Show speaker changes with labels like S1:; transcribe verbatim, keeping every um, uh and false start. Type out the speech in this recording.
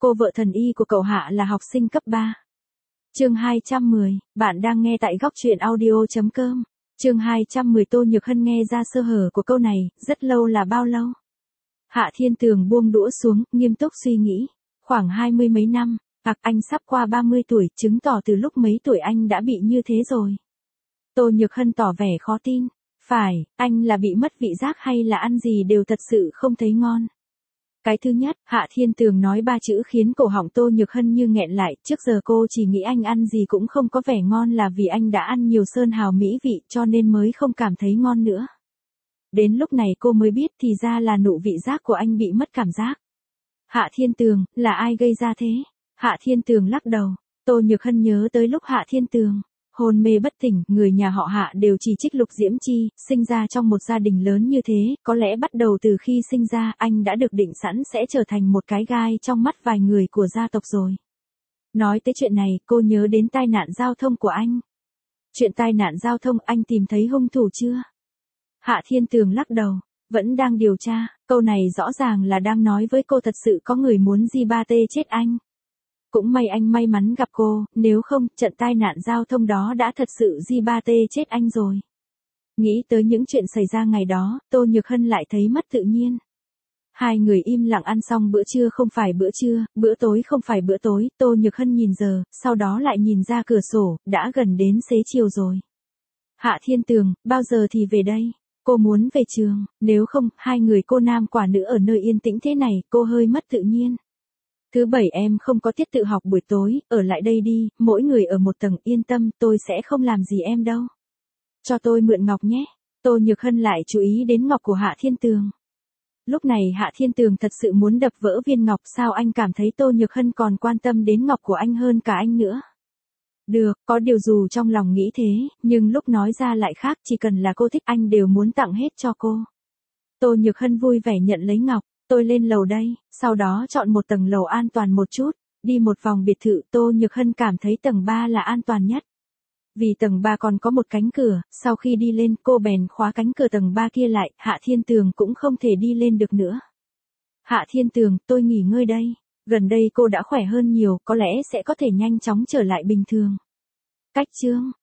S1: cô vợ thần y của cậu Hạ là học sinh cấp ba. Chương hai trăm mười, bạn đang nghe tại góc truyện audio chấm com. Chương hai trăm mười Tô Nhược Hân nghe ra sơ hở của câu này, rất lâu là bao lâu? Hạ Thiên Tường buông đũa xuống, nghiêm túc suy nghĩ. Khoảng hai mươi mấy năm, hoặc anh sắp qua ba mươi tuổi, chứng tỏ từ lúc mấy tuổi anh đã bị như thế rồi. Tô Nhược Hân tỏ vẻ khó tin. Phải, anh là bị mất vị giác hay là ăn gì đều thật sự không thấy ngon? Cái thứ nhất, Hạ Thiên Tường nói ba chữ khiến cổ họng Tô Nhược Hân như nghẹn lại, trước giờ cô chỉ nghĩ anh ăn gì cũng không có vẻ ngon là vì anh đã ăn nhiều sơn hào mỹ vị cho nên mới không cảm thấy ngon nữa. Đến lúc này cô mới biết thì ra là nụ vị giác của anh bị mất cảm giác. Hạ Thiên Tường, là ai gây ra thế? Hạ Thiên Tường lắc đầu. Tô Nhược Hân nhớ tới lúc Hạ Thiên Tường hôn mê bất tỉnh, người nhà họ Hạ đều chỉ trích Lục Diễm Chi, sinh ra trong một gia đình lớn như thế, có lẽ bắt đầu từ khi sinh ra anh đã được định sẵn sẽ trở thành một cái gai trong mắt vài người của gia tộc rồi. Nói tới chuyện này, cô nhớ đến tai nạn giao thông của anh. Chuyện tai nạn giao thông anh tìm thấy hung thủ chưa? Hạ Thiên Tường lắc đầu, vẫn đang điều tra, câu này rõ ràng là đang nói với cô thật sự có người muốn Di Ba Tê chết anh. Cũng may anh may mắn gặp cô, nếu không, trận tai nạn giao thông đó đã thật sự Di Ba Tê chết anh rồi. Nghĩ tới những chuyện xảy ra ngày đó, Tô Nhược Hân lại thấy mất tự nhiên. Hai người im lặng ăn xong bữa trưa không phải bữa trưa, bữa tối không phải bữa tối, Tô Nhược Hân nhìn giờ, sau đó lại nhìn ra cửa sổ, đã gần đến xế chiều rồi. Hạ Thiên Tường, bao giờ thì về đây? Cô muốn về trường, nếu không, hai người cô nam quả nữ ở nơi yên tĩnh thế này, cô hơi mất tự nhiên. Thứ bảy em không có tiết tự học buổi tối, ở lại đây đi, mỗi người ở một tầng, yên tâm, tôi sẽ không làm gì em đâu. Cho tôi mượn ngọc nhé. Tô Nhược Hân lại chú ý đến ngọc của Hạ Thiên Tường. Lúc này Hạ Thiên Tường thật sự muốn đập vỡ viên ngọc, sao anh cảm thấy Tô Nhược Hân còn quan tâm đến ngọc của anh hơn cả anh nữa. Được, có điều dù trong lòng nghĩ thế, nhưng lúc nói ra lại khác, chỉ cần là cô thích anh đều muốn tặng hết cho cô. Tô Nhược Hân vui vẻ nhận lấy ngọc. Tôi lên lầu đây, sau đó chọn một tầng lầu an toàn một chút, đi một vòng biệt thự. Tô Nhược Hân cảm thấy tầng ba là an toàn nhất. Vì tầng ba còn có một cánh cửa, sau khi đi lên cô bèn khóa cánh cửa tầng ba kia lại, Hạ Thiên Tường cũng không thể đi lên được nữa. Hạ Thiên Tường, tôi nghỉ ngơi đây, gần đây cô đã khỏe hơn nhiều, có lẽ sẽ có thể nhanh chóng trở lại bình thường. Cách chương,